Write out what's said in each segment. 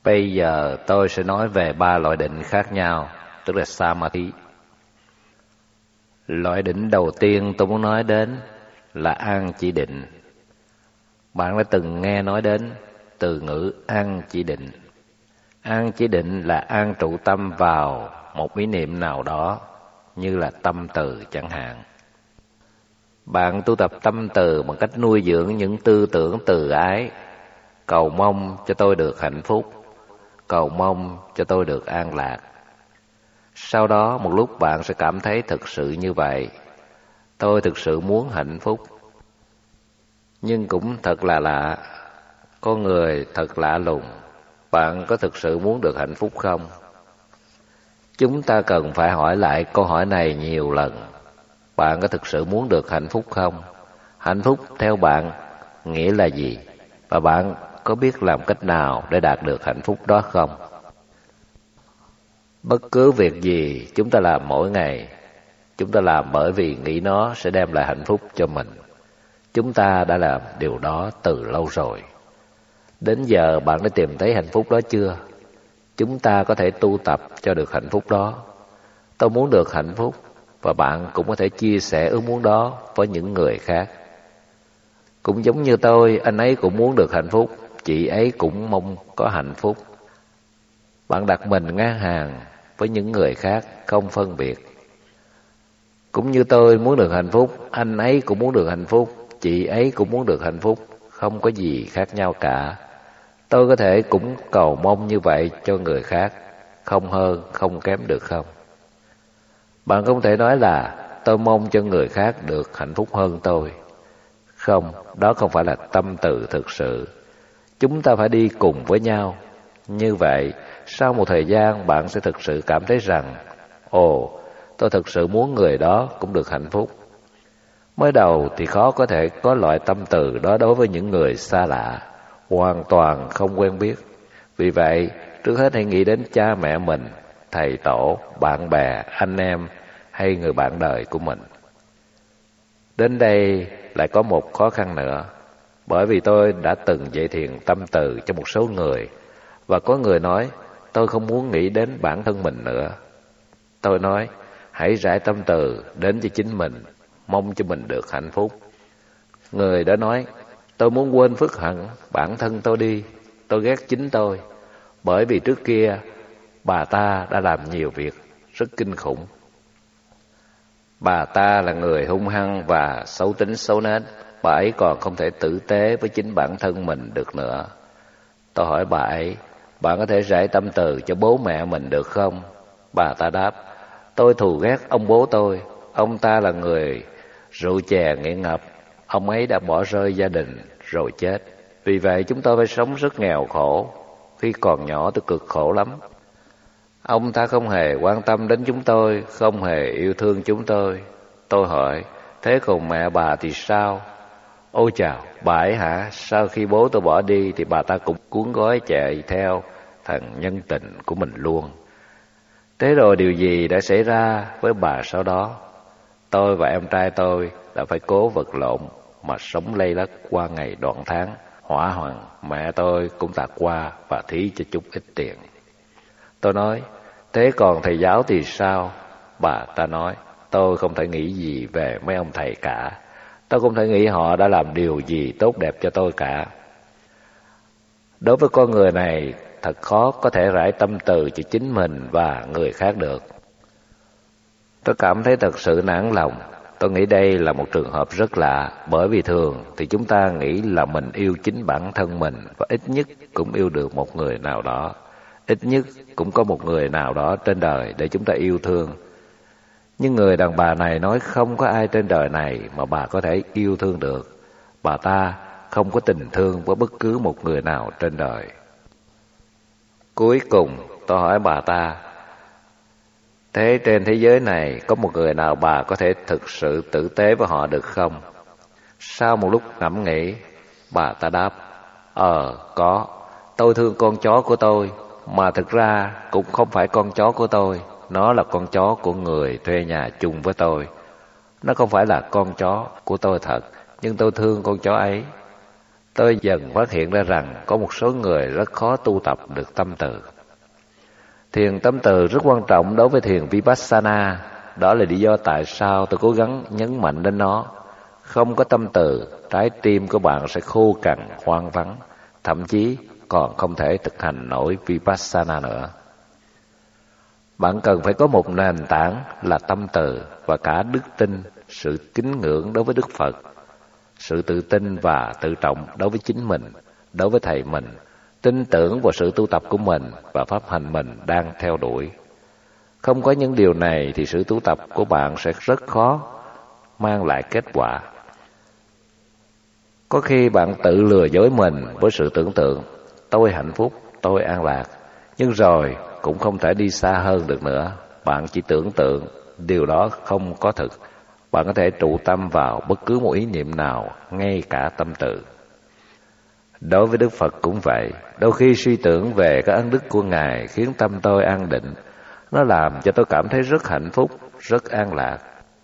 Bây giờ tôi sẽ nói về 3 loại định khác nhau, tức là Samadhi. Loại định đầu tiên tôi muốn nói đến là an chỉ định. Bạn đã từng nghe nói đến từ ngữ an chỉ định. An chỉ định là an trụ tâm vào một ý niệm nào đó, như là tâm từ chẳng hạn. Bạn tu tập tâm từ bằng cách nuôi dưỡng những tư tưởng từ ái, cầu mong cho tôi được hạnh phúc, cầu mong cho tôi được an lạc. Sau đó một lúc bạn sẽ cảm thấy thực sự như vậy. Tôi thực sự muốn hạnh phúc. Nhưng cũng thật là lạ, con người thật lạ lùng. Bạn có thực sự muốn được hạnh phúc không? Chúng ta cần phải hỏi lại câu hỏi này nhiều lần. Bạn có thực sự muốn được hạnh phúc không? Hạnh phúc theo bạn nghĩa là gì? Và bạn có biết làm cách nào để đạt được hạnh phúc đó không? Bất cứ việc gì chúng ta làm mỗi ngày, chúng ta làm bởi vì nghĩ nó sẽ đem lại hạnh phúc cho mình. Chúng ta đã làm điều đó từ lâu rồi. Đến giờ bạn đã tìm thấy hạnh phúc đó chưa? Chúng ta có thể tu tập cho được hạnh phúc đó. Tôi muốn được hạnh phúc, và bạn cũng có thể chia sẻ ước muốn đó với những người khác. Cũng giống như tôi, anh ấy cũng muốn được hạnh phúc, chị ấy cũng mong có hạnh phúc. Bạn đặt mình ngang hàng với những người khác, không phân biệt. Cũng như tôi muốn được hạnh phúc, anh ấy cũng muốn được hạnh phúc, chị ấy cũng muốn được hạnh phúc, không có gì khác nhau cả. Tôi có thể cũng cầu mong như vậy cho người khác, không hơn, không kém được không? Bạn không thể nói là tôi mong cho người khác được hạnh phúc hơn tôi. Không, đó không phải là tâm từ thực sự. Chúng ta phải đi cùng với nhau. Như vậy, sau một thời gian bạn sẽ thực sự cảm thấy rằng, ồ, tôi thực sự muốn người đó cũng được hạnh phúc. Mới đầu thì khó có thể có loại tâm từ đó đối với những người xa lạ, hoàn toàn không quen biết. Vì vậy, trước hết hãy nghĩ đến cha mẹ mình, thầy tổ, bạn bè, anh em hay người bạn đời của mình. Đến đây lại có một khó khăn nữa, bởi vì tôi đã từng dạy thiền tâm từ cho một số người, và có người nói, tôi không muốn nghĩ đến bản thân mình nữa. Tôi nói, hãy rải tâm từ đến cho chính mình, mong cho mình được hạnh phúc. Người đã nói, tôi muốn quên phước hận bản thân tôi đi, tôi ghét chính tôi, bởi vì trước kia bà ta đã làm nhiều việc rất kinh khủng. Bà ta là người hung hăng và xấu tính xấu nết, bà ấy còn không thể tử tế với chính bản thân mình được nữa. Tôi hỏi bà ấy, bạn có thể rải tâm từ cho bố mẹ mình được không? Bà ta đáp, tôi thù ghét ông bố tôi, ông ta là người rượu chè nghiện ngập, ông ấy đã bỏ rơi gia đình rồi chết. Vì vậy chúng tôi phải sống rất nghèo khổ, khi còn nhỏ tôi cực khổ lắm. Ông ta không hề quan tâm đến chúng tôi, không hề yêu thương chúng tôi. Tôi hỏi, thế còn mẹ bà thì sao? Ôi chào, bà ấy hả? Sau khi bố tôi bỏ đi thì bà ta cũng cuốn gói chạy theo thằng nhân tình của mình luôn. Thế rồi điều gì đã xảy ra với bà sau đó? Tôi và em trai tôi đã phải cố vật lộn mà sống lây lất qua ngày đoạn tháng. Hỏa hoạn, mẹ tôi cũng tạt qua và thí cho chút ít tiền. Tôi nói, thế còn thầy giáo thì sao? Bà ta nói, tôi không thể nghĩ gì về mấy ông thầy cả. Tôi không thể nghĩ họ đã làm điều gì tốt đẹp cho tôi cả. Đối với con người này, thật khó có thể rải tâm từ cho chính mình và người khác được. Tôi cảm thấy thật sự nản lòng. Tôi nghĩ đây là một trường hợp rất lạ, bởi vì thường thì chúng ta nghĩ là mình yêu chính bản thân mình, và ít nhất cũng yêu được một người nào đó. Ít nhất cũng có một người nào đó trên đời để chúng ta yêu thương. Nhưng người đàn bà này nói không có ai trên đời này mà bà có thể yêu thương được. Bà ta không có tình thương với bất cứ một người nào trên đời. Cuối cùng tôi hỏi bà ta, thế trên thế giới này có một người nào bà có thể thực sự tử tế với họ được không? Sau một lúc ngẫm nghĩ, bà ta đáp, có. Tôi thương con chó của tôi, mà thực ra cũng không phải con chó của tôi. Nó là con chó của người thuê nhà chung với tôi. Nó không phải là con chó của tôi thật, nhưng tôi thương con chó ấy. tôi dần phát hiện ra rằng có một số người rất khó tu tập được tâm từ. Thiền tâm từ rất quan trọng đối với thiền Vipassana. Đó là lý do tại sao tôi cố gắng nhấn mạnh đến nó. Không có tâm từ, trái tim của bạn sẽ khô cằn, hoang vắng, thậm chí còn không thể thực hành nổi Vipassana nữa. Bạn cần phải có một nền tảng là tâm từ và cả đức tin, sự kính ngưỡng đối với Đức Phật, sự tự tin và tự trọng đối với chính mình, đối với thầy mình, tin tưởng vào sự tu tập của mình và pháp hành mình đang theo đuổi. Không có những điều này thì sự tu tập của bạn sẽ rất khó mang lại kết quả. Có khi bạn tự lừa dối mình với sự tưởng tượng, tôi hạnh phúc, tôi an lạc, nhưng rồi cũng không thể đi xa hơn được nữa. Bạn chỉ tưởng tượng, điều đó không có thực. Bạn có thể trụ tâm vào bất cứ một ý niệm nào, ngay cả tâm từ. Đối với Đức Phật cũng vậy, đôi khi suy tưởng về các ân đức của Ngài khiến tâm tôi an định. Nó làm cho tôi cảm thấy rất hạnh phúc, rất an lạc.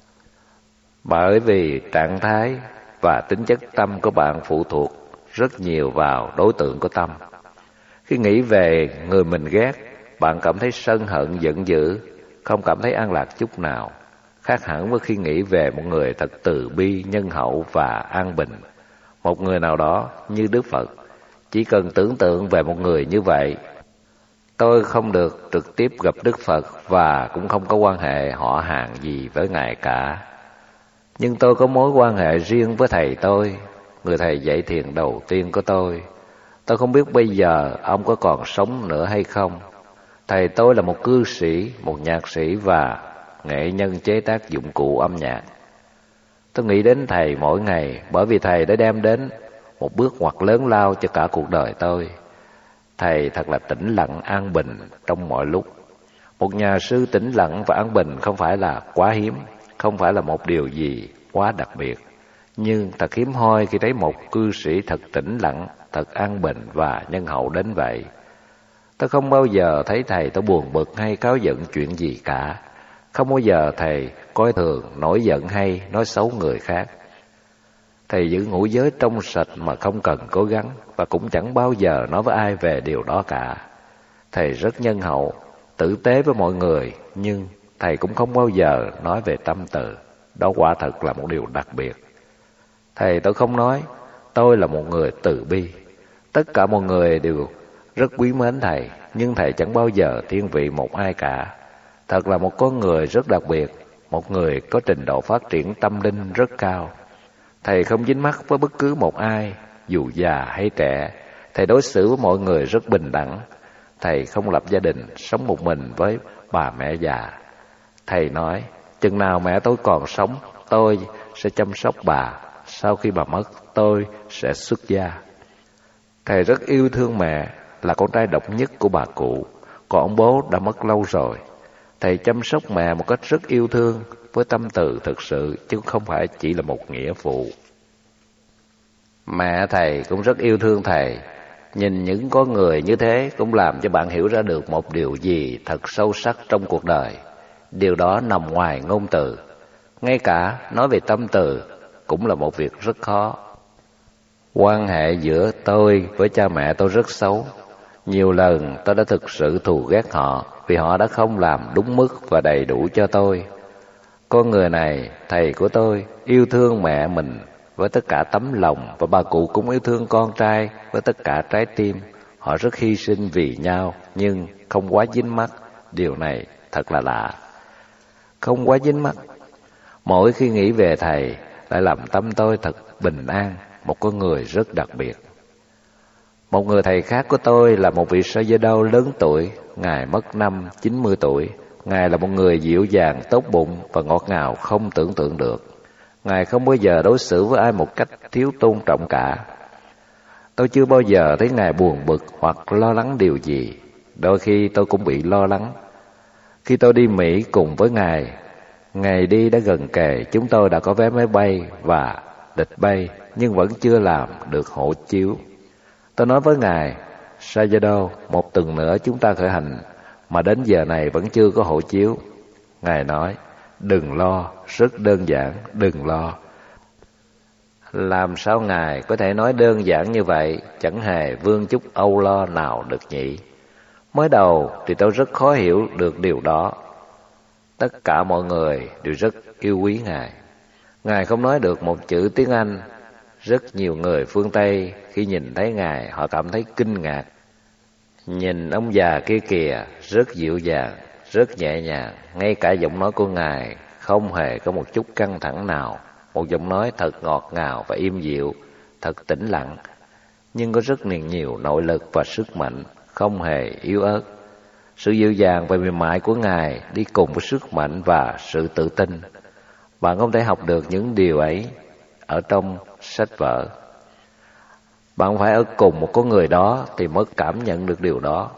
Bởi vì trạng thái và tính chất tâm của bạn phụ thuộc rất nhiều vào đối tượng của tâm. Khi nghĩ về người mình ghét, bạn cảm thấy sân hận, giận dữ, không cảm thấy an lạc chút nào. Khác hẳn với khi nghĩ về một người thật từ bi, nhân hậu và an bình. Một người nào đó như Đức Phật, chỉ cần tưởng tượng về một người như vậy. Tôi không được trực tiếp gặp Đức Phật và cũng không có quan hệ họ hàng gì với Ngài cả. Nhưng tôi có mối quan hệ riêng với thầy tôi, người thầy dạy thiền đầu tiên của tôi. Tôi không biết bây giờ ông có còn sống nữa hay không. Thầy tôi là một cư sĩ, một nhạc sĩ và nghệ nhân chế tác dụng cụ âm nhạc. Tôi nghĩ đến thầy mỗi ngày bởi vì thầy đã đem đến một bước ngoặt lớn lao cho cả cuộc đời tôi. Thầy thật là tĩnh lặng an bình trong mọi lúc. Một nhà sư tĩnh lặng và an bình không phải là quá hiếm, không phải là một điều gì quá đặc biệt. Nhưng thật hiếm hoi khi thấy một cư sĩ thật tĩnh lặng, thật an bình và nhân hậu đến vậy. Tôi không bao giờ thấy thầy tôi buồn bực hay cáu giận chuyện gì cả. Không bao giờ thầy coi thường, nổi giận hay nói xấu người khác. Thầy giữ ngũ giới trong sạch mà không cần cố gắng, và cũng chẳng bao giờ nói với ai về điều đó cả. Thầy rất nhân hậu, tử tế với mọi người, nhưng thầy cũng không bao giờ nói về tâm từ. Đó quả thật là một điều đặc biệt. Thầy tôi không nói, tôi là một người từ bi. Tất cả mọi người đều rất quý mến thầy, nhưng thầy chẳng bao giờ thiên vị một ai cả. Thật là một con người rất đặc biệt, một người có trình độ phát triển tâm linh rất cao. Thầy không dính mắc với bất cứ một ai, dù già hay trẻ. Thầy đối xử với mọi người rất bình đẳng. Thầy không lập gia đình, sống một mình với bà mẹ già. Thầy nói, chừng nào mẹ tôi còn sống, tôi sẽ chăm sóc bà. Sau khi bà mất, tôi sẽ xuất gia. Thầy rất yêu thương mẹ, là con trai độc nhất của bà cụ, còn ông bố đã mất lâu rồi. Thầy chăm sóc mẹ một cách rất yêu thương, với tâm từ thực sự, chứ không phải chỉ là một nghĩa vụ. Mẹ thầy cũng rất yêu thương thầy. Nhìn những con người như thế cũng làm cho bạn hiểu ra được một điều gì thật sâu sắc trong cuộc đời. Điều đó nằm ngoài ngôn từ. Ngay cả nói về tâm từ cũng là một việc rất khó. Quan hệ giữa tôi với cha mẹ tôi rất xấu. Nhiều lần tôi đã thực sự thù ghét họ vì họ đã không làm đúng mức và đầy đủ cho tôi. Con người này, thầy của tôi, yêu thương mẹ mình với tất cả tấm lòng, và bà cụ cũng yêu thương con trai với tất cả trái tim. Họ rất hy sinh vì nhau nhưng không quá dính mắc. Điều này thật là lạ. Không quá dính mắc. Mỗi khi nghĩ về thầy lại làm tâm tôi thật bình an, một con người rất đặc biệt. Một người thầy khác của tôi là một vị Sayadaw lớn tuổi. Ngài mất năm 90 tuổi. Ngài là một người dịu dàng, tốt bụng và ngọt ngào không tưởng tượng được. Ngài không bao giờ đối xử với ai một cách thiếu tôn trọng cả. Tôi chưa bao giờ thấy Ngài buồn bực hoặc lo lắng điều gì. Đôi khi tôi cũng bị lo lắng. Khi tôi đi Mỹ cùng với Ngài, ngày đi đã gần kề, chúng tôi đã có vé máy bay và lịch bay, nhưng vẫn chưa làm được hộ chiếu. Tôi nói với Ngài, Sayadaw, một tuần nữa chúng ta khởi hành, mà đến giờ này vẫn chưa có hộ chiếu. Ngài nói, đừng lo, rất đơn giản, đừng lo. Làm sao Ngài có thể nói đơn giản như vậy, chẳng hề vương chút âu lo nào được nhỉ? Mới đầu thì tôi rất khó hiểu được điều đó. Tất cả mọi người đều rất yêu quý Ngài. Ngài không nói được một chữ tiếng Anh. Rất nhiều người phương Tây khi nhìn thấy Ngài họ cảm thấy kinh ngạc. Nhìn ông già kia kìa, rất dịu dàng, rất nhẹ nhàng. Ngay cả giọng nói của Ngài không hề có một chút căng thẳng nào. Một giọng nói thật ngọt ngào và êm dịu, thật tĩnh lặng, nhưng có rất nhiều nội lực và sức mạnh, không hề yếu ớt. Sự dịu dàng và mềm mại của Ngài đi cùng với sức mạnh và sự tự tin. Bạn không thể học được những điều ấy ở trong sách vở. Bạn phải ở cùng một con người đó thì mới cảm nhận được điều đó.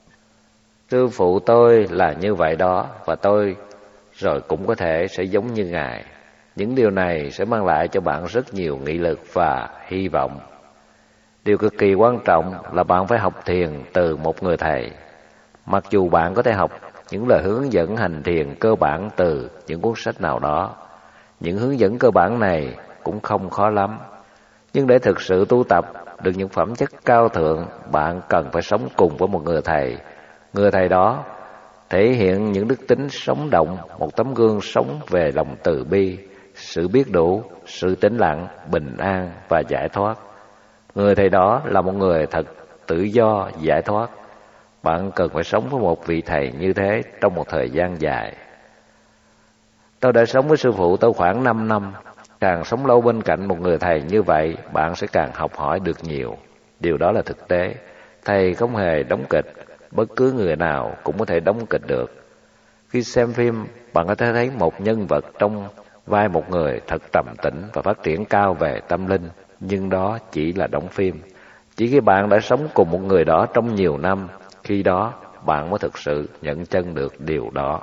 Sư phụ tôi là như vậy đó, và tôi rồi cũng có thể sẽ giống như Ngài. Những điều này sẽ mang lại cho bạn rất nhiều nghị lực và hy vọng. Điều cực kỳ quan trọng là bạn phải học thiền từ một người thầy. Mặc dù bạn có thể học những lời hướng dẫn hành thiền cơ bản từ những cuốn sách nào đó, những hướng dẫn cơ bản này cũng không khó lắm. Nhưng để thực sự tu tập được những phẩm chất cao thượng, bạn cần phải sống cùng với một người thầy. Người thầy đó thể hiện những đức tính sống động, một tấm gương sống về lòng từ bi, sự biết đủ, sự tĩnh lặng, bình an và giải thoát. Người thầy đó là một người thật tự do, giải thoát. Bạn cần phải sống với một vị thầy như thế trong một thời gian dài. Tôi đã sống với sư phụ tôi khoảng 5 năm. Càng sống lâu bên cạnh một người thầy như vậy, bạn sẽ càng học hỏi được nhiều. Điều đó là thực tế. Thầy không hề đóng kịch, bất cứ người nào cũng có thể đóng kịch được. Khi xem phim, bạn có thể thấy một nhân vật trong vai một người thật trầm tĩnh và phát triển cao về tâm linh, nhưng đó chỉ là đóng phim. Chỉ khi bạn đã sống cùng một người đó trong nhiều năm, khi đó bạn mới thực sự nhận chân được điều đó.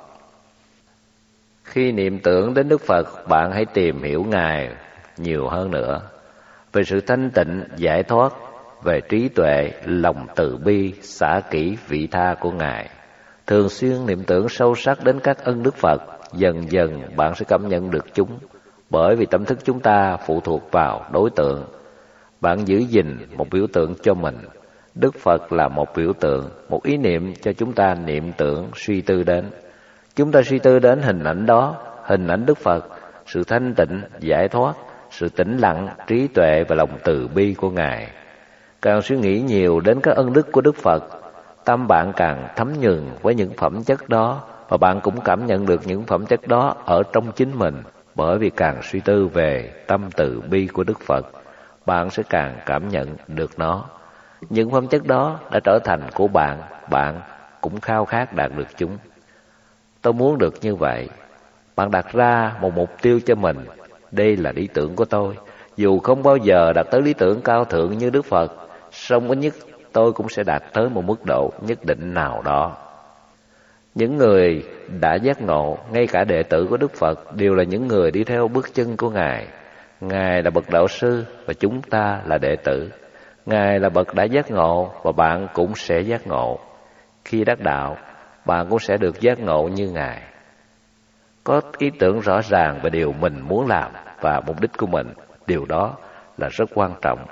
Khi niệm tưởng đến Đức Phật, bạn hãy tìm hiểu Ngài nhiều hơn nữa, về sự thanh tịnh, giải thoát, về trí tuệ, lòng từ bi, xả kỷ, vị tha của Ngài. Thường xuyên niệm tưởng sâu sắc đến các ân Đức Phật, dần dần bạn sẽ cảm nhận được chúng, bởi vì tâm thức chúng ta phụ thuộc vào đối tượng. Bạn giữ gìn một biểu tượng cho mình. Đức Phật là một biểu tượng, một ý niệm cho chúng ta niệm tưởng, suy tư đến. Chúng ta suy tư đến hình ảnh đó, hình ảnh Đức Phật, sự thanh tịnh, giải thoát, sự tĩnh lặng, trí tuệ và lòng từ bi của Ngài. Càng suy nghĩ nhiều đến các ân đức của Đức Phật, tâm bạn càng thấm nhuần với những phẩm chất đó, và bạn cũng cảm nhận được những phẩm chất đó ở trong chính mình. Bởi vì càng suy tư về tâm từ bi của Đức Phật, bạn sẽ càng cảm nhận được nó. Những phẩm chất đó đã trở thành của bạn, bạn cũng khao khát đạt được chúng. Tôi muốn được như vậy. Bạn đặt ra một mục tiêu cho mình. Đây là lý tưởng của tôi. Dù không bao giờ đạt tới lý tưởng cao thượng như Đức Phật, song ít nhất tôi cũng sẽ đạt tới một mức độ nhất định nào đó. Những người đã giác ngộ, ngay cả đệ tử của Đức Phật, đều là những người đi theo bước chân của Ngài. Ngài là bậc đạo sư và chúng ta là đệ tử. Ngài là bậc đã giác ngộ và bạn cũng sẽ giác ngộ. Khi đắc đạo, bạn cũng sẽ được giác ngộ như Ngài. Có ý tưởng rõ ràng về điều mình muốn làm và mục đích của mình, điều đó là rất quan trọng.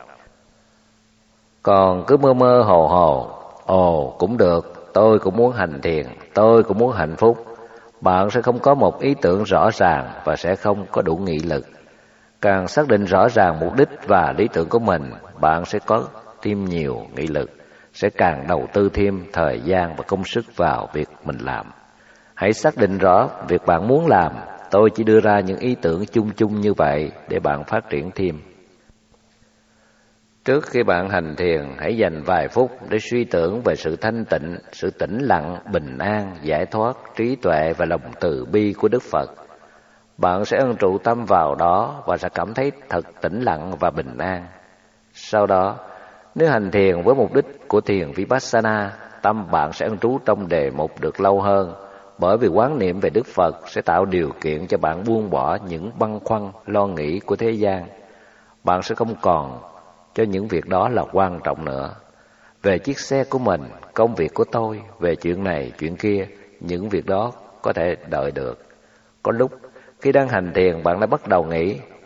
Còn cứ mơ mơ hồ hồ, ồ cũng được, tôi cũng muốn hành thiền, tôi cũng muốn hạnh phúc, bạn sẽ không có một ý tưởng rõ ràng và sẽ không có đủ nghị lực. Càng xác định rõ ràng mục đích và lý tưởng của mình, bạn sẽ có thêm nhiều nghị lực, sẽ càng đầu tư thêm thời gian và công sức vào việc mình làm. Hãy xác định rõ việc bạn muốn làm. Tôi chỉ đưa ra những ý tưởng chung chung như vậy để bạn phát triển thêm. Trước khi bạn hành thiền, hãy dành vài phút để suy tưởng về sự thanh tịnh, sự tĩnh lặng, bình an, giải thoát, trí tuệ và lòng từ bi của Đức Phật. Bạn sẽ ân trụ tâm vào đó và sẽ cảm thấy thật tĩnh lặng và bình an. Sau đó, nếu hành thiền với mục đích của thiền Vipassana, tâm bạn sẽ ân trú trong đề mục được lâu hơn, bởi vì quán niệm về Đức Phật sẽ tạo điều kiện cho bạn buông bỏ những băn khoăn, lo nghĩ của thế gian. Bạn sẽ không còn cho những việc đó là quan trọng nữa. Về chiếc xe của mình, công việc của tôi, về chuyện này, chuyện kia, những việc đó có thể đợi được. Có lúc, khi đang hành thiền, bạn đã bắt đầu nghĩ,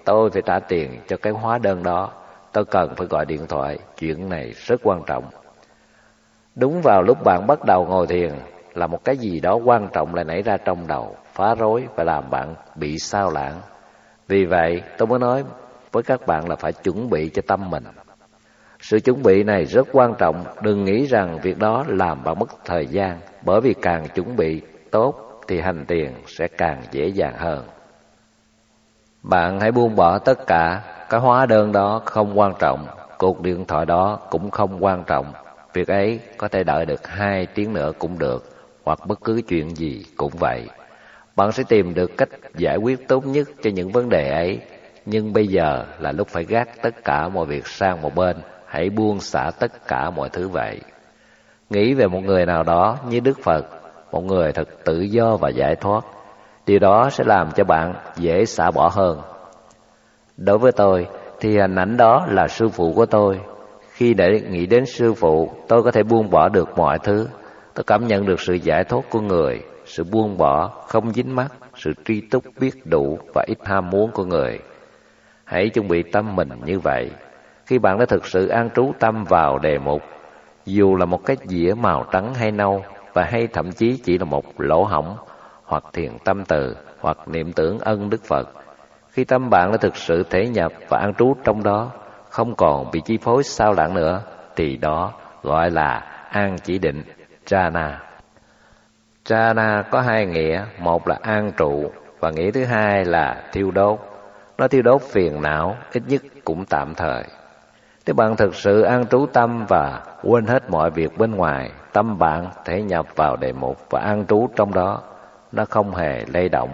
tôi phải trả tiền cho cái hóa đơn đó. Tôi cần phải gọi điện thoại, chuyện này rất quan trọng. Đúng vào lúc bạn bắt đầu ngồi thiền là một cái gì đó quan trọng lại nảy ra trong đầu, phá rối và làm bạn bị sao lãng. Vì vậy tôi mới nói với các bạn là phải chuẩn bị cho tâm mình. Sự chuẩn bị này rất quan trọng, đừng nghĩ rằng việc đó làm bạn mất thời gian, bởi vì càng chuẩn bị tốt thì hành thiền sẽ càng dễ dàng hơn. Bạn hãy buông bỏ tất cả, cái hóa đơn đó không quan trọng, cuộc điện thoại đó cũng không quan trọng. Việc ấy có thể đợi được 2 tiếng nữa cũng được, hoặc bất cứ chuyện gì cũng vậy. Bạn sẽ tìm được cách giải quyết tốt nhất cho những vấn đề ấy. Nhưng bây giờ là lúc phải gác tất cả mọi việc sang một bên, hãy buông xả tất cả mọi thứ vậy. Nghĩ về một người nào đó như Đức Phật, một người thật tự do và giải thoát. Điều đó sẽ làm cho bạn dễ xả bỏ hơn. Đối với tôi thì hình ảnh đó là sư phụ của tôi. Khi để nghĩ đến sư phụ, tôi có thể buông bỏ được mọi thứ. Tôi cảm nhận được sự giải thoát của người, sự buông bỏ, không dính mắc, sự tri túc biết đủ và ít ham muốn của người. Hãy chuẩn bị tâm mình như vậy. Khi bạn đã thực sự an trú tâm vào đề mục, dù là một cái dĩa màu trắng hay nâu, và hay thậm chí chỉ là một lỗ hổng, hoặc thiền tâm từ, hoặc niệm tưởng ân Đức Phật, khi tâm bạn đã thực sự thể nhập và an trú trong đó, không còn bị chi phối sao lãng nữa, thì đó gọi là an chỉ định, jhana. Jhana có 2 nghĩa, một là an trụ và nghĩa thứ hai là thiêu đốt. Nó thiêu đốt phiền não, ít nhất cũng tạm thời. Nếu bạn thực sự an trú tâm và quên hết mọi việc bên ngoài, tâm bạn thể nhập vào đề mục và an trú trong đó, nó không hề lay động.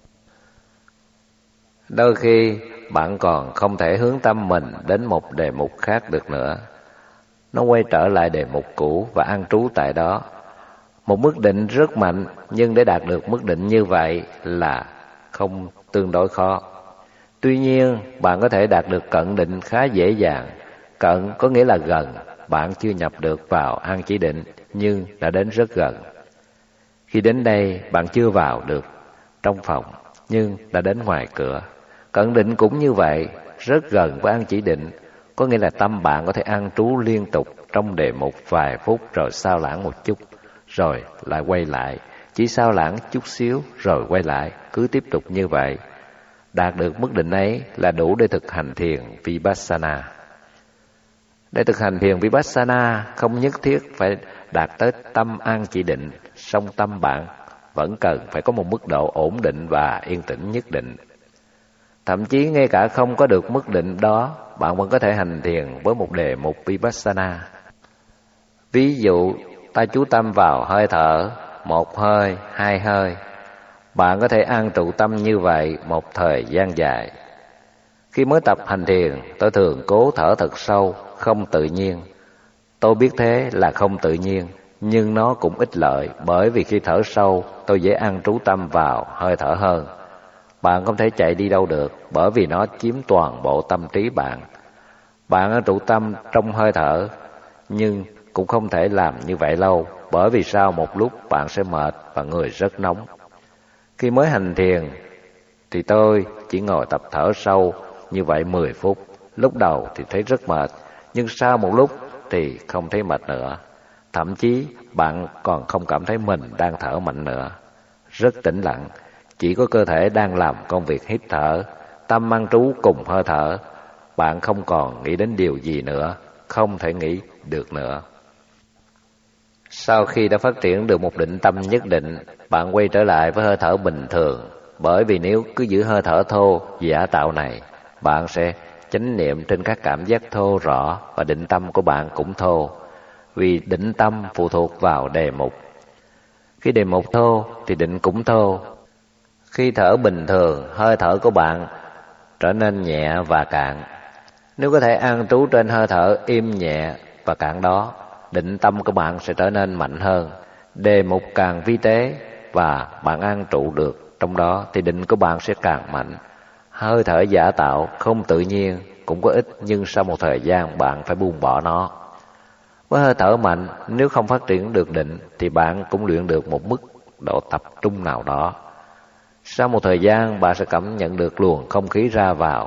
Đôi khi bạn còn không thể hướng tâm mình đến một đề mục khác được nữa. Nó quay trở lại đề mục cũ và an trú tại đó. Một mức định rất mạnh, nhưng để đạt được mức định như vậy là không tương đối khó. Tuy nhiên, bạn có thể đạt được cận định khá dễ dàng. Cận có nghĩa là gần, bạn chưa nhập được vào an chỉ định, nhưng đã đến rất gần. Khi đến đây, bạn chưa vào được trong phòng, nhưng đã đến ngoài cửa. Cận định cũng như vậy, rất gần với an chỉ định, có nghĩa là tâm bạn có thể an trú liên tục trong đề mục vài phút rồi sao lãng một chút, rồi lại quay lại, chỉ sao lãng chút xíu rồi quay lại, cứ tiếp tục như vậy. Đạt được mức định ấy là đủ để thực hành thiền Vipassana. Để thực hành thiền Vipassana không nhất thiết phải đạt tới tâm an chỉ định, song tâm bạn vẫn cần phải có một mức độ ổn định và yên tĩnh nhất định. Thậm chí ngay cả không có được mức định đó, bạn vẫn có thể hành thiền với một đề mục Vipassana. Ví dụ, ta chú tâm vào hơi thở, 1 hơi, 2 hơi. Bạn có thể an trụ tâm như vậy một thời gian dài. Khi mới tập hành thiền, tôi thường cố thở thật sâu, không tự nhiên. Tôi biết thế là không tự nhiên, nhưng nó cũng ích lợi, bởi vì khi thở sâu, tôi dễ an trú tâm vào hơi thở hơn. Bạn không thể chạy đi đâu được, bởi vì nó chiếm toàn bộ tâm trí bạn. Bạn an trụ tâm trong hơi thở, nhưng cũng không thể làm như vậy lâu, bởi vì sau một lúc bạn sẽ mệt và người rất nóng. Khi mới hành thiền thì tôi chỉ ngồi tập thở sâu như vậy 10 phút. Lúc đầu thì thấy rất mệt, nhưng sau một lúc thì không thấy mệt nữa. Thậm chí bạn còn không cảm thấy mình đang thở mạnh nữa. Rất tĩnh lặng, chỉ có cơ thể đang làm công việc hít thở, tâm an trú cùng hơi thở. Bạn không còn nghĩ đến điều gì nữa, không thể nghĩ được nữa. Sau khi đã phát triển được một định tâm nhất định, bạn quay trở lại với hơi thở bình thường. Bởi vì nếu cứ giữ hơi thở thô, giả tạo này, bạn sẽ chánh niệm trên các cảm giác thô rõ và định tâm của bạn cũng thô. Vì định tâm phụ thuộc vào đề mục. Khi đề mục thô thì định cũng thô. Khi thở bình thường, hơi thở của bạn trở nên nhẹ và cạn. Nếu có thể an trú trên hơi thở im nhẹ và cạn đó, định tâm của bạn sẽ trở nên mạnh hơn. Đề mục càng vi tế và bạn an trụ được trong đó thì định của bạn sẽ càng mạnh. Hơi thở giả tạo, không tự nhiên cũng có ích, nhưng sau một thời gian bạn phải buông bỏ nó. Với hơi thở mạnh, nếu không phát triển được định thì bạn cũng luyện được một mức độ tập trung nào đó. Sau một thời gian bạn sẽ cảm nhận được luồng không khí ra vào,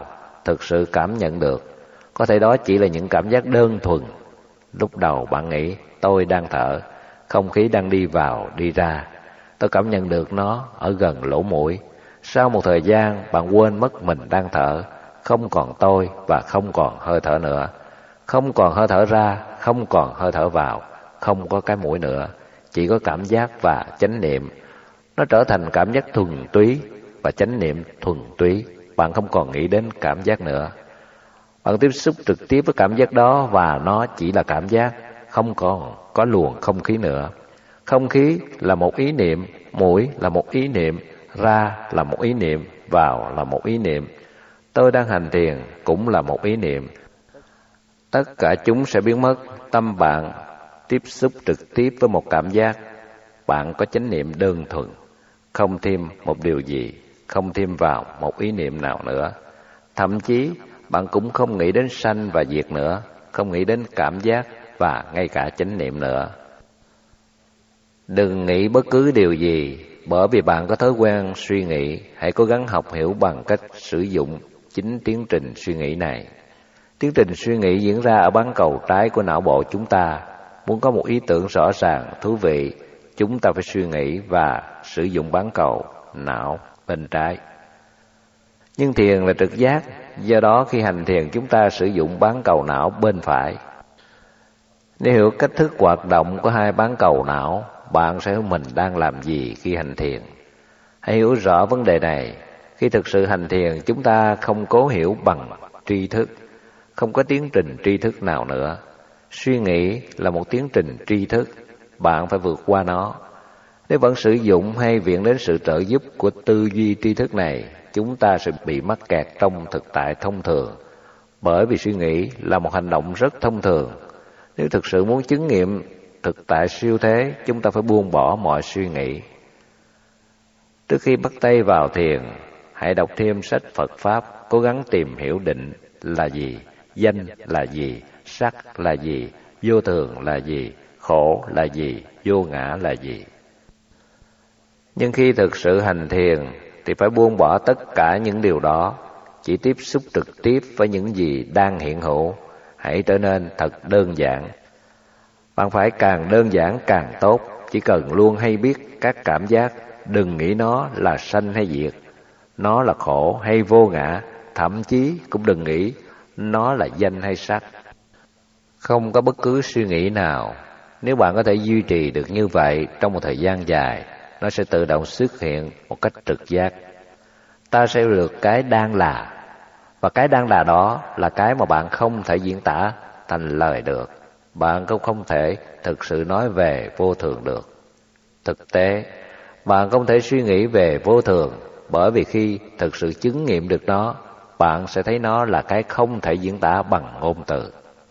thực sự cảm nhận được. Có thể đó chỉ là những cảm giác đơn thuần. Lúc đầu bạn nghĩ tôi đang thở, không khí đang đi vào, đi ra. Tôi cảm nhận được nó ở gần lỗ mũi. Sau một thời gian bạn quên mất mình đang thở, không còn tôi và không còn hơi thở nữa. Không còn hơi thở ra, không còn hơi thở vào, không có cái mũi nữa. Chỉ có cảm giác và chánh niệm. Nó trở thành cảm giác thuần túy và chánh niệm thuần túy. Bạn không còn nghĩ đến cảm giác nữa. Bạn tiếp xúc trực tiếp với cảm giác đó và nó chỉ là cảm giác, không còn có luồng không khí nữa. Không khí là một ý niệm, mũi là một ý niệm, ra là một ý niệm, vào là một ý niệm. Tôi đang hành thiền cũng là một ý niệm. Tất cả chúng sẽ biến mất. Tâm bạn tiếp xúc trực tiếp với một cảm giác. Bạn có chánh niệm đơn thuần, không thêm một điều gì, không thêm vào một ý niệm nào nữa. Thậm chí bạn cũng không nghĩ đến sanh và diệt nữa, không nghĩ đến cảm giác và ngay cả chánh niệm nữa. Đừng nghĩ bất cứ điều gì, bởi vì bạn có thói quen suy nghĩ. Hãy cố gắng học hiểu bằng cách sử dụng chính tiến trình suy nghĩ này. Tiến trình suy nghĩ diễn ra ở bán cầu trái của não bộ chúng ta. Muốn có một ý tưởng rõ ràng, thú vị, chúng ta phải suy nghĩ và sử dụng bán cầu não bên trái. Nhưng thiền là trực giác, do đó khi hành thiền chúng ta sử dụng bán cầu não bên phải. Nếu hiểu cách thức hoạt động của hai bán cầu não, bạn sẽ hiểu mình đang làm gì khi hành thiền. Hãy hiểu rõ vấn đề này. Khi thực sự hành thiền, chúng ta không cố hiểu bằng tri thức, không có tiến trình tri thức nào nữa. Suy nghĩ là một tiến trình tri thức, bạn phải vượt qua nó. Nếu vẫn sử dụng hay viện đến sự trợ giúp của tư duy tri thức này, chúng ta sẽ bị mắc kẹt trong thực tại thông thường. Bởi vì suy nghĩ là một hành động rất thông thường. Nếu thực sự muốn chứng nghiệm thực tại siêu thế, chúng ta phải buông bỏ mọi suy nghĩ. Trước khi bắt tay vào thiền, hãy đọc thêm sách Phật Pháp, cố gắng tìm hiểu định là gì, danh là gì, sắc là gì, vô thường là gì, khổ là gì, vô ngã là gì. Nhưng khi thực sự hành thiền thì phải buông bỏ tất cả những điều đó, chỉ tiếp xúc trực tiếp với những gì đang hiện hữu. Hãy trở nên thật đơn giản. Bạn phải càng đơn giản càng tốt, chỉ cần luôn hay biết các cảm giác, đừng nghĩ nó là sanh hay diệt, nó là khổ hay vô ngã, thậm chí cũng đừng nghĩ nó là danh hay sắc. Không có bất cứ suy nghĩ nào. Nếu bạn có thể duy trì được như vậy trong một thời gian dài, nó sẽ tự động xuất hiện một cách trực giác. Ta sẽ được cái đang là, và cái đang là đó là cái mà bạn không thể diễn tả thành lời được. Bạn cũng không thể thực sự nói về vô thường được. Thực tế, bạn không thể suy nghĩ về vô thường, bởi vì khi thực sự chứng nghiệm được nó, bạn sẽ thấy nó là cái không thể diễn tả bằng ngôn từ.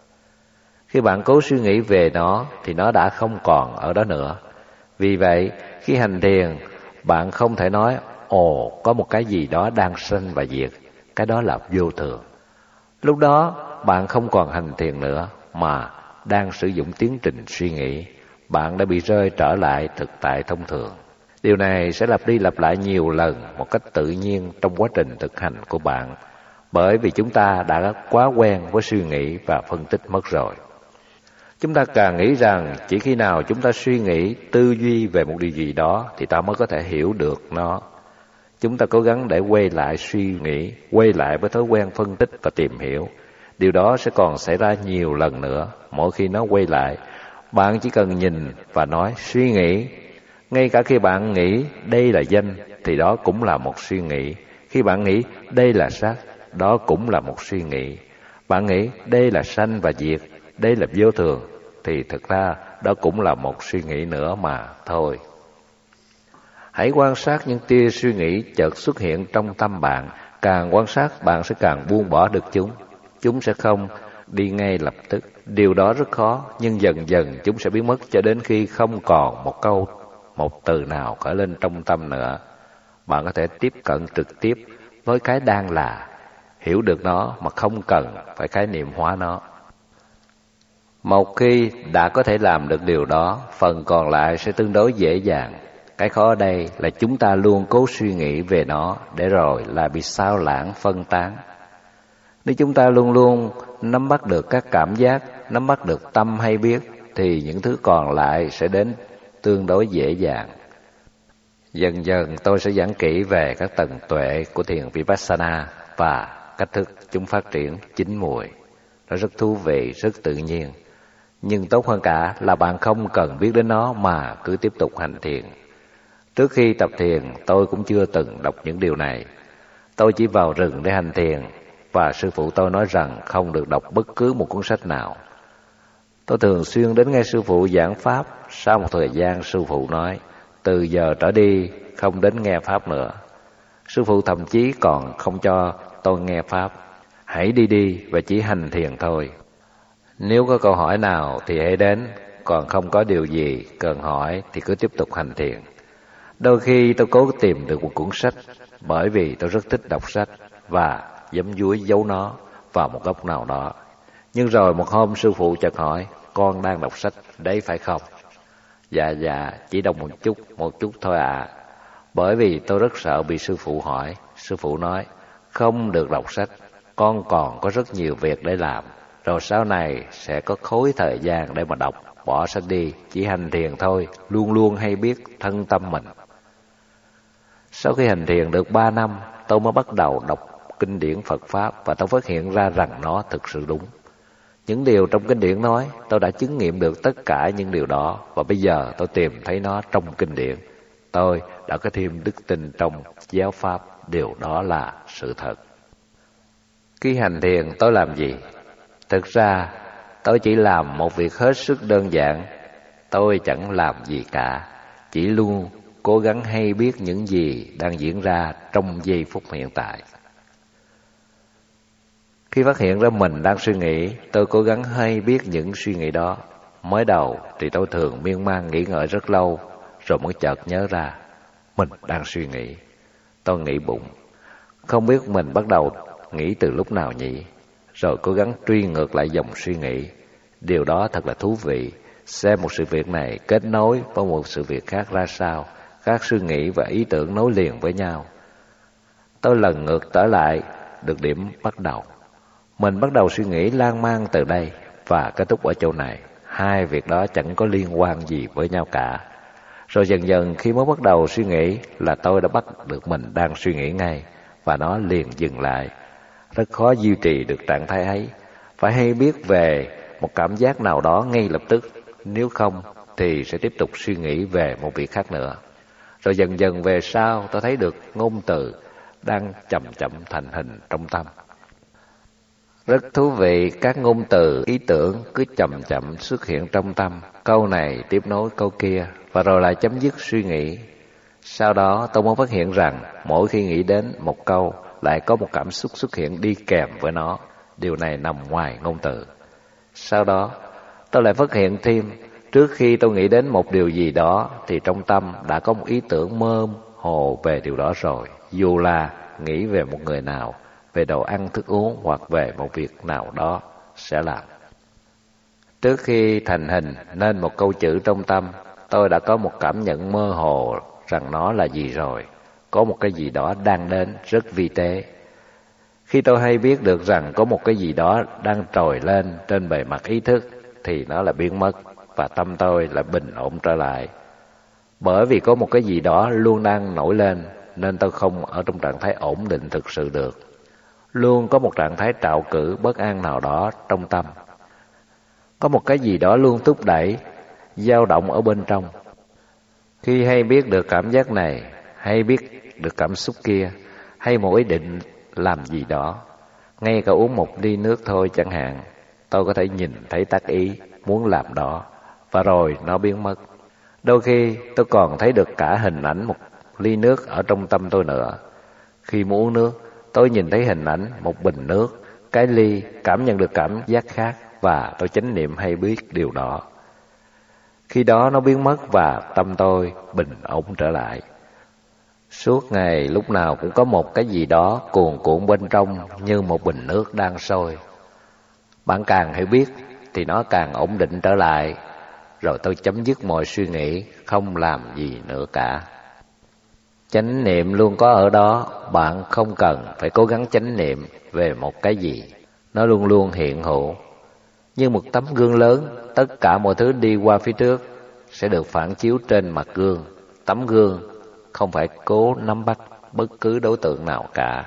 Khi bạn cố suy nghĩ về nó thì nó đã không còn ở đó nữa. Vì vậy, khi hành thiền, bạn không thể nói ồ, có một cái gì đó đang sanh và diệt, cái đó là vô thường. Lúc đó, bạn không còn hành thiền nữa, mà đang sử dụng tiến trình suy nghĩ. Bạn đã bị rơi trở lại thực tại thông thường. Điều này sẽ lặp đi lặp lại nhiều lần một cách tự nhiên trong quá trình thực hành của bạn, bởi vì chúng ta đã quá quen với suy nghĩ và phân tích mất rồi. Chúng ta càng nghĩ rằng chỉ khi nào chúng ta suy nghĩ, tư duy về một điều gì đó thì ta mới có thể hiểu được nó. Chúng ta cố gắng để quay lại suy nghĩ, quay lại với thói quen phân tích và tìm hiểu. Điều đó sẽ còn xảy ra nhiều lần nữa. Mỗi khi nó quay lại, bạn chỉ cần nhìn và nói suy nghĩ. Ngay cả khi bạn nghĩ đây là danh thì đó cũng là một suy nghĩ. Khi bạn nghĩ đây là sắc, đó cũng là một suy nghĩ. Bạn nghĩ đây là sanh và diệt, đây là vô thường, thì thực ra đó cũng là một suy nghĩ nữa mà thôi. Hãy quan sát những tia suy nghĩ chợt xuất hiện trong tâm bạn. Càng quan sát, bạn sẽ càng buông bỏ được chúng. Chúng sẽ không đi ngay lập tức. Điều đó rất khó, nhưng dần dần chúng sẽ biến mất cho đến khi không còn một câu, một từ nào khởi lên trong tâm nữa. Bạn có thể tiếp cận trực tiếp với cái đang là, hiểu được nó mà không cần phải khái niệm hóa nó. Một khi đã có thể làm được điều đó, phần còn lại sẽ tương đối dễ dàng. Cái khó ở đây là chúng ta luôn cố suy nghĩ về nó để rồi lại bị sao lãng phân tán. Nếu chúng ta luôn luôn nắm bắt được các cảm giác, nắm bắt được tâm hay biết, thì những thứ còn lại sẽ đến tương đối dễ dàng. Dần dần tôi sẽ giảng kỹ về các tầng tuệ của thiền Vipassana và cách thức chúng phát triển chín mùi. Nó rất thú vị, rất tự nhiên. Nhưng tốt hơn cả là bạn không cần biết đến nó mà cứ tiếp tục hành thiền. Trước khi tập thiền, tôi cũng chưa từng đọc những điều này. Tôi chỉ vào rừng để hành thiền, và sư phụ tôi nói rằng không được đọc bất cứ một cuốn sách nào. Tôi thường xuyên đến nghe sư phụ giảng pháp. Sau một thời gian, sư phụ nói, từ giờ trở đi không đến nghe pháp nữa. Sư phụ thậm chí còn không cho tôi nghe pháp. Hãy đi và chỉ hành thiền thôi. Nếu có câu hỏi nào thì hãy đến, còn không có điều gì cần hỏi thì cứ tiếp tục hành thiền. Đôi khi tôi cố tìm được một cuốn sách, bởi vì tôi rất thích đọc sách và giấm dúi giấu nó vào một góc nào đó. Nhưng rồi một hôm sư phụ chợt hỏi, con đang đọc sách đấy phải không? Dạ, chỉ đọc một chút thôi ạ. Bởi vì tôi rất sợ bị sư phụ hỏi. Sư phụ nói, không được đọc sách, con còn có rất nhiều việc để làm. Rồi sau này sẽ có khối thời gian để mà đọc, bỏ sách đi, chỉ hành thiền thôi, luôn luôn hay biết thân tâm mình. Sau khi hành thiền được 3 năm, tôi mới bắt đầu đọc kinh điển Phật Pháp và tôi phát hiện ra rằng nó thực sự đúng. Những điều trong kinh điển nói, tôi đã chứng nghiệm được tất cả những điều đó và bây giờ tôi tìm thấy nó trong kinh điển. Tôi đã có thêm đức tin trong giáo Pháp, điều đó là sự thật. Khi hành thiền tôi làm gì? Thực ra tôi chỉ làm một việc hết sức đơn giản. Tôi chẳng làm gì cả, chỉ luôn cố gắng hay biết những gì đang diễn ra trong giây phút hiện tại. Khi phát hiện ra mình đang suy nghĩ, tôi cố gắng hay biết những suy nghĩ đó. Mới đầu thì tôi thường miên man nghĩ ngợi rất lâu, rồi mới chợt nhớ ra mình đang suy nghĩ. Tôi nghĩ bụng, không biết mình bắt đầu nghĩ từ lúc nào nhỉ? Rồi cố gắng truy ngược lại dòng suy nghĩ. Điều đó thật là thú vị, xem một sự việc này kết nối với một sự việc khác ra sao, các suy nghĩ và ý tưởng nối liền với nhau. Tôi lần ngược trở lại được điểm bắt đầu. Mình bắt đầu suy nghĩ lan man từ đây và kết thúc ở chỗ này. Hai việc đó chẳng có liên quan gì với nhau cả. Rồi dần dần khi mới bắt đầu suy nghĩ là tôi đã bắt được mình đang suy nghĩ ngay, và nó liền dừng lại. Rất khó duy trì được trạng thái ấy. Phải hay biết về một cảm giác nào đó ngay lập tức, nếu không thì sẽ tiếp tục suy nghĩ về một việc khác nữa. Rồi dần dần về sau tôi thấy được ngôn từ đang chậm chậm thành hình trong tâm. Rất thú vị, các ngôn từ, ý tưởng cứ chậm chậm xuất hiện trong tâm. Câu này tiếp nối câu kia và rồi lại chấm dứt suy nghĩ. Sau đó tôi mới phát hiện rằng mỗi khi nghĩ đến một câu lại có một cảm xúc xuất hiện đi kèm với nó. Điều này nằm ngoài ngôn từ. Sau đó tôi lại phát hiện thêm, trước khi tôi nghĩ đến một điều gì đó thì trong tâm đã có một ý tưởng mơ hồ về điều đó rồi. Dù là nghĩ về một người nào, về đồ ăn thức uống hoặc về một việc nào đó sẽ làm. Trước khi thành hình nên một câu chữ trong tâm, tôi đã có một cảm nhận mơ hồ rằng nó là gì rồi. Có một cái gì đó đang đến rất vi tế. Khi tôi hay biết được rằng có một cái gì đó đang trồi lên trên bề mặt ý thức thì nó là biến mất và tâm tôi lại bình ổn trở lại. Bởi vì có một cái gì đó luôn đang nổi lên nên tôi không ở trong trạng thái ổn định thực sự được. Luôn có một trạng thái trạo cử bất an nào đó trong tâm. Có một cái gì đó luôn thúc đẩy, dao động ở bên trong. Khi hay biết được cảm giác này, hay biết được cảm xúc kia, hay một ý định làm gì đó, ngay cả uống một ly nước thôi chẳng hạn, tôi có thể nhìn thấy tác ý, muốn làm đó, và rồi nó biến mất. Đôi khi tôi còn thấy được cả hình ảnh một ly nước ở trong tâm tôi nữa. Khi muốn uống nước, tôi nhìn thấy hình ảnh một bình nước, cái ly, cảm nhận được cảm giác khác và tôi chánh niệm hay biết điều đó. Khi đó nó biến mất và tâm tôi bình ổn trở lại. Suốt ngày lúc nào cũng có một cái gì đó cuồn cuộn bên trong như một bình nước đang sôi. Bạn càng hiểu biết thì nó càng ổn định trở lại. Rồi tôi chấm dứt mọi suy nghĩ, không làm gì nữa cả. Chánh niệm luôn có ở đó, bạn không cần phải cố gắng chánh niệm về một cái gì. nó luôn luôn hiện hữu. Như một tấm gương lớn, tất cả mọi thứ đi qua phía trước sẽ được phản chiếu trên mặt gương. Tấm gương không phải cố nắm bắt bất cứ đối tượng nào cả.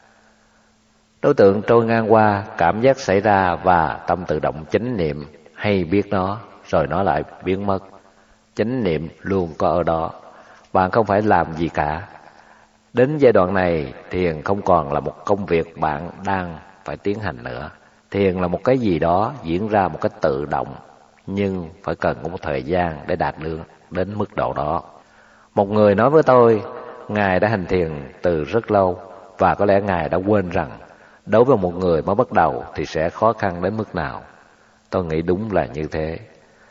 Đối tượng trôi ngang qua, cảm giác xảy ra và tâm tự động chánh niệm hay biết nó, rồi nó lại biến mất. Chánh niệm luôn có ở đó, bạn không phải làm gì cả. Đến giai đoạn này, thiền không còn là một công việc bạn đang phải tiến hành nữa. Thiền là một cái gì đó diễn ra một cách tự động, nhưng phải cần có một thời gian để đạt được đến mức độ đó. Một người nói với tôi, Ngài đã hành thiền từ rất lâu và có lẽ Ngài đã quên rằng đối với một người mới bắt đầu thì sẽ khó khăn đến mức nào. Tôi nghĩ đúng là như thế.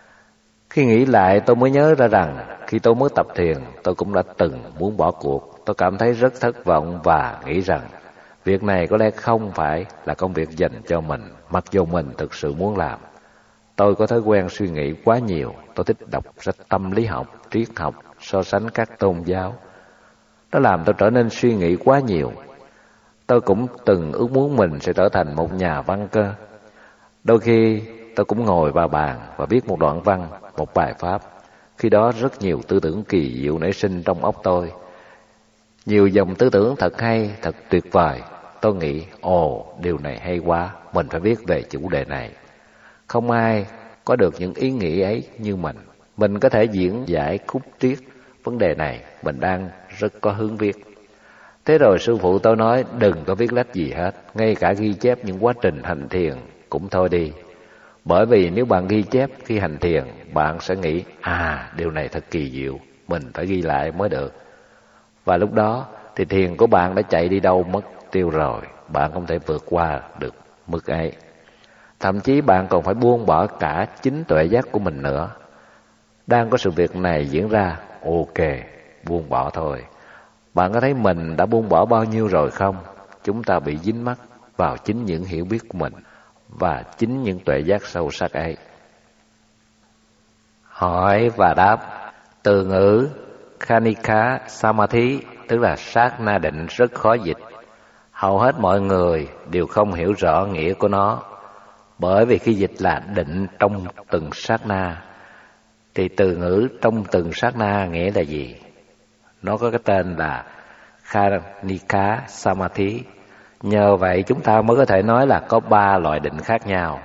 Khi nghĩ lại tôi mới nhớ ra rằng khi tôi mới tập thiền tôi cũng đã từng muốn bỏ cuộc. Tôi cảm thấy rất thất vọng và nghĩ rằng việc này có lẽ không phải là công việc dành cho mình, mặc dù mình thực sự muốn làm. Tôi có thói quen suy nghĩ quá nhiều. Tôi thích đọc sách tâm lý học, triết học, so sánh các tôn giáo. Nó làm tôi trở nên suy nghĩ quá nhiều. Tôi cũng từng ước muốn mình sẽ trở thành một nhà văn cơ. Đôi khi tôi cũng ngồi vào bàn và viết một đoạn văn, một bài pháp. Khi đó rất nhiều tư tưởng kỳ diệu nảy sinh trong óc tôi. Nhiều dòng tư tưởng thật hay, thật tuyệt vời. Tôi nghĩ, điều này hay quá, mình phải viết về chủ đề này. Không ai có được những ý nghĩ ấy như mình. Mình có thể diễn giải khúc triết vấn đề này, mình đang rất có hướng viết. Thế rồi sư phụ tôi nói đừng có viết lách gì hết, ngay cả ghi chép những quá trình hành thiền cũng thôi đi. Bởi vì nếu bạn ghi chép khi hành thiền, bạn sẽ nghĩ, điều này thật kỳ diệu, mình phải ghi lại mới được. Và lúc đó thì thiền của bạn đã chạy đi đâu mất tiêu rồi, bạn không thể vượt qua được mức ấy. Thậm chí bạn còn phải buông bỏ cả chính tuệ giác của mình nữa. Đang có sự việc này diễn ra, buông bỏ thôi. Bạn có thấy mình đã buông bỏ bao nhiêu rồi không? Chúng ta bị dính mắc vào chính những hiểu biết của mình và chính những tuệ giác sâu sắc ấy. Hỏi và đáp. Từ ngữ Khanika Samadhi tức là sát na định rất khó dịch. Hầu hết mọi người đều không hiểu rõ nghĩa của nó. Bởi vì khi dịch là định trong từng sát na, thì từ ngữ trong từng sát na nghĩa là gì? Nó có cái tên là Khanika Samadhi. Nhờ vậy chúng ta mới có thể nói là có 3 loại định khác nhau.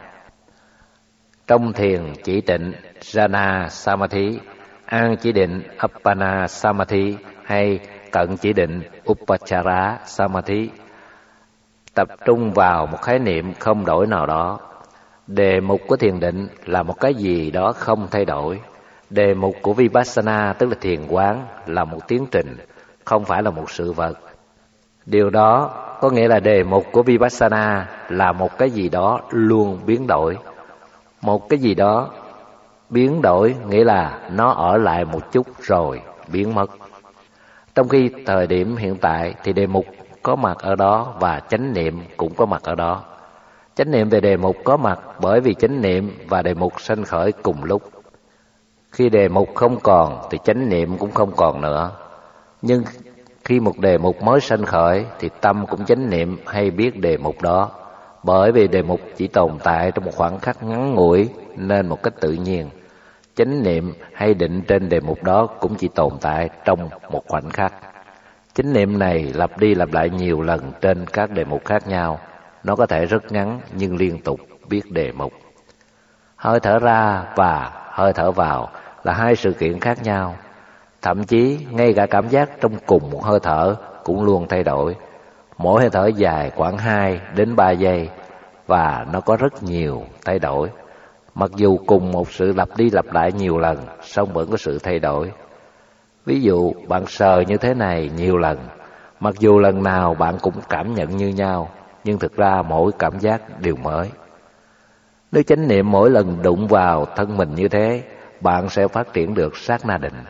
Trong thiền chỉ định Jhana Samadhi, an chỉ định Appana Samadhi hay cận chỉ định Upachara Samadhi. Tập trung vào một khái niệm không đổi nào đó. Đề mục của thiền định là một cái gì đó không thay đổi. Đề mục của Vipassana tức là thiền quán là một tiến trình, không phải là một sự vật. Điều đó có nghĩa là đề mục của Vipassana là một cái gì đó luôn biến đổi. Một cái gì đó biến đổi nghĩa là nó ở lại một chút rồi biến mất. Trong khi thời điểm hiện tại thì đề mục có mặt ở đó và chánh niệm cũng có mặt ở đó. Chánh niệm về đề mục có mặt bởi vì chánh niệm và đề mục sanh khởi cùng lúc. Khi đề mục không còn thì chánh niệm cũng không còn nữa. Nhưng khi một đề mục mới sanh khởi thì tâm cũng chánh niệm hay biết đề mục đó. Bởi vì đề mục chỉ tồn tại trong một khoảng khắc ngắn ngủi nên một cách tự nhiên. Chánh niệm hay định trên đề mục đó cũng chỉ tồn tại trong một khoảnh khắc. Chánh niệm này lặp đi lặp lại nhiều lần trên các đề mục khác nhau. Nó có thể rất ngắn nhưng liên tục biết đề mục. Hơi thở ra và hơi thở vào là 2 sự kiện khác nhau. Thậm chí ngay cả cảm giác trong cùng một hơi thở cũng luôn thay đổi. Mỗi hơi thở dài khoảng 2 đến 3 giây và nó có rất nhiều thay đổi. Mặc dù cùng một sự lặp đi lặp lại nhiều lần, song vẫn có sự thay đổi. Ví dụ bạn sờ như thế này nhiều lần, mặc dù lần nào bạn cũng cảm nhận như nhau, nhưng thực ra mỗi cảm giác đều mới. Nếu chánh niệm mỗi lần đụng vào thân mình như thế, bạn sẽ phát triển được sát na định,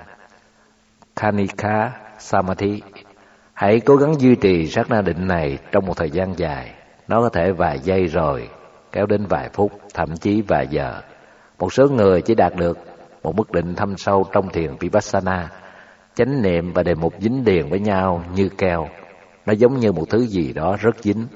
Khanika Samadhi. Hãy cố gắng duy trì sát na định này trong một thời gian dài. Nó có thể vài giây rồi kéo đến vài phút, thậm chí vài giờ. Một số người chỉ đạt được một mức định thâm sâu trong thiền Vipassana. Chánh niệm và đề mục dính liền với nhau như keo. Nó giống như một thứ gì đó rất dính.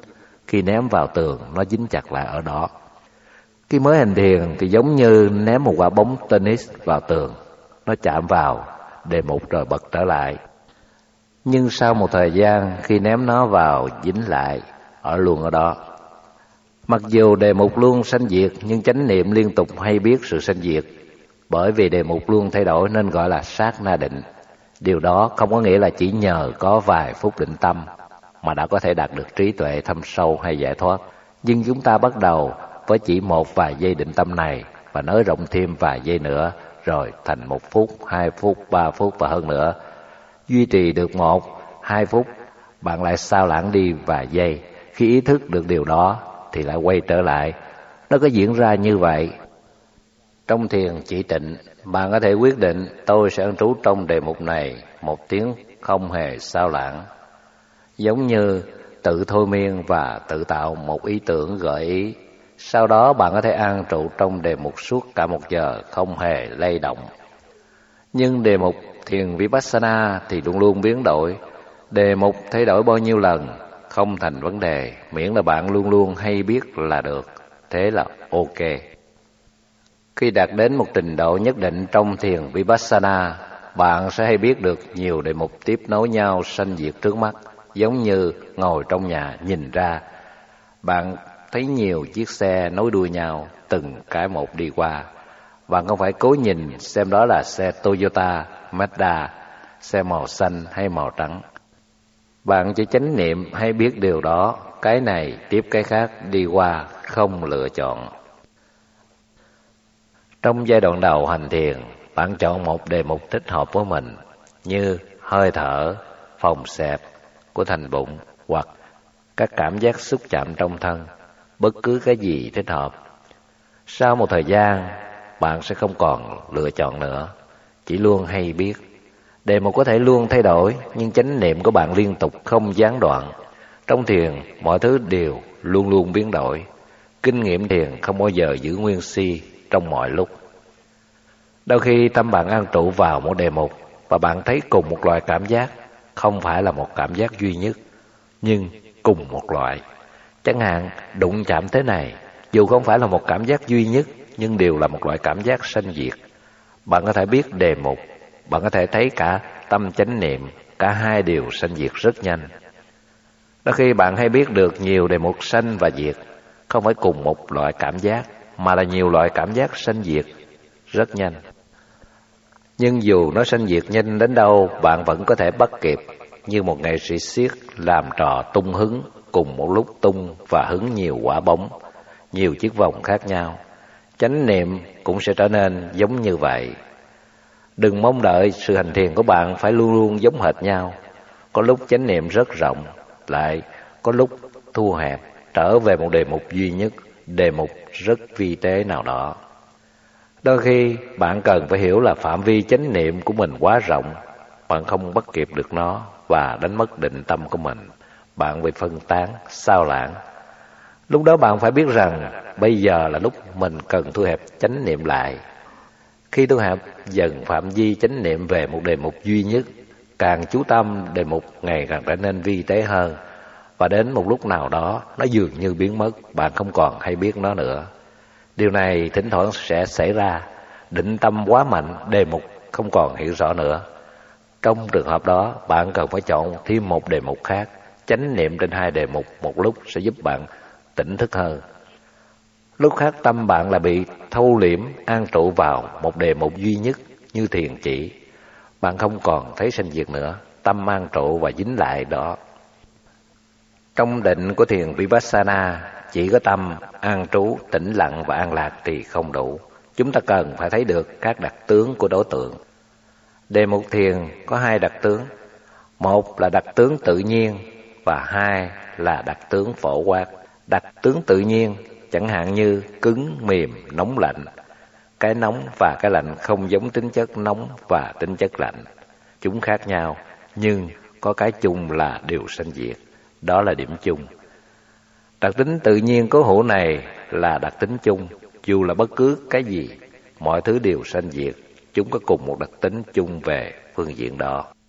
Khi ném vào tường, nó dính chặt lại ở đó. Khi mới hành thiền thì giống như ném một quả bóng tennis vào tường, nó chạm vào đề mục rồi bật trở lại. Nhưng sau một thời gian, khi ném nó vào dính lại, ở luôn ở đó. Mặc dù đề mục luôn sanh diệt, nhưng chánh niệm liên tục hay biết sự sanh diệt. Bởi vì đề mục luôn thay đổi nên gọi là sát na định. Điều đó không có nghĩa là chỉ nhờ có vài phút định tâm mà đã có thể đạt được trí tuệ thâm sâu hay giải thoát. Nhưng chúng ta bắt đầu với chỉ một vài giây định tâm này và nới rộng thêm vài giây nữa, rồi thành 1 phút, 2 phút, 3 phút và hơn nữa. Duy trì được 1, 2 phút, bạn lại sao lãng đi vài giây. Khi ý thức được điều đó thì lại quay trở lại. Nó có diễn ra như vậy. Trong thiền chỉ tịnh, bạn có thể quyết định tôi sẽ an trú trong đề mục này 1 tiếng không hề sao lãng. Giống như tự thôi miên và tự tạo một ý tưởng gợi ý. Sau đó bạn có thể an trụ trong đề mục suốt cả 1 giờ không hề lay động. Nhưng đề mục thiền Vipassana thì luôn luôn biến đổi. Đề mục thay đổi bao nhiêu lần không thành vấn đề, miễn là bạn luôn luôn hay biết là được. Thế là ok. Khi đạt đến một trình độ nhất định trong thiền Vipassana, bạn sẽ hay biết được nhiều đề mục tiếp nối nhau sanh diệt trước mắt, giống như ngồi trong nhà nhìn ra. Bạn thấy nhiều chiếc xe nối đuôi nhau, từng cái một đi qua. Bạn không phải cố nhìn xem đó là xe Toyota, Mazda, xe màu xanh hay màu trắng. Bạn chỉ chánh niệm hay biết điều đó, cái này tiếp cái khác đi qua, không lựa chọn. Trong giai đoạn đầu hành thiền, bạn chọn một đề mục thích hợp với mình, như hơi thở, phòng xẹp của thành bụng hoặc các cảm giác xúc chạm trong thân, bất cứ cái gì thích hợp. Sau một thời gian, bạn sẽ không còn lựa chọn nữa, chỉ luôn hay biết. Đề mục có thể luôn thay đổi, nhưng chánh niệm của bạn liên tục không gián đoạn. Trong thiền, mọi thứ đều luôn luôn biến đổi. Kinh nghiệm thiền không bao giờ giữ nguyên si trong mọi lúc. Đôi khi tâm bạn an trụ vào một đề mục và bạn thấy cùng một loại cảm giác, không phải là một cảm giác duy nhất, nhưng cùng một loại. Chẳng hạn đụng chạm thế này, dù không phải là một cảm giác duy nhất, nhưng đều là một loại cảm giác sanh diệt. Bạn có thể biết đề mục, bạn có thể thấy cả tâm chánh niệm, cả hai đều sanh diệt rất nhanh. Đôi khi bạn hay biết được nhiều đề mục sanh và diệt, không phải cùng một loại cảm giác, mà là nhiều loại cảm giác sanh diệt rất nhanh. Nhưng dù nó sanh diệt nhanh đến đâu, bạn vẫn có thể bắt kịp, như một nghệ sĩ xiếc làm trò tung hứng, cùng một lúc tung và hứng nhiều quả bóng, nhiều chiếc vòng khác nhau. Chánh niệm cũng sẽ trở nên giống như vậy. Đừng mong đợi sự hành thiền của bạn phải luôn luôn giống hệt nhau. Có lúc chánh niệm rất rộng, lại có lúc thu hẹp, trở về một đề mục duy nhất, đề mục rất vi tế nào đó. Đôi khi bạn cần phải hiểu là phạm vi chánh niệm của mình quá rộng, bạn không bắt kịp được nó và đánh mất định tâm của mình. Bạn bị phân tán, sao lãng. Lúc đó bạn phải biết rằng bây giờ là lúc mình cần thu hẹp chánh niệm lại. Khi thu hẹp dần phạm vi chánh niệm về một đề mục duy nhất, càng chú tâm đề mục ngày càng trở nên vi tế hơn, và đến một lúc nào đó nó dường như biến mất, bạn không còn hay biết nó nữa. Điều này thỉnh thoảng sẽ xảy ra. Định tâm quá mạnh, đề mục không còn hiểu rõ nữa. Trong trường hợp đó, bạn cần phải chọn thêm một đề mục khác. Chánh niệm trên 2 đề mục một lúc sẽ giúp bạn tỉnh thức hơn. Lúc khác tâm bạn là bị thâu liễm, an trụ vào một đề mục duy nhất như thiền chỉ. Bạn không còn thấy sanh diệt nữa, tâm an trụ và dính lại đó. Trong định của thiền Vipassana, chỉ có tâm an trú, tĩnh lặng và an lạc thì không đủ. Chúng ta cần phải thấy được các đặc tướng của đối tượng. Đề mục thiền có 2 đặc tướng. Một là đặc tướng tự nhiên và 2 là đặc tướng phổ quát. Đặc tướng tự nhiên chẳng hạn như cứng, mềm, nóng, lạnh. Cái nóng và cái lạnh không giống tính chất nóng và tính chất lạnh. Chúng khác nhau, nhưng có cái chung là đều sanh diệt. Đó là điểm chung. Đặc tính tự nhiên cố hữu này là đặc tính chung. Dù là bất cứ cái gì, mọi thứ đều sanh diệt. Chúng có cùng một đặc tính chung về phương diện đó.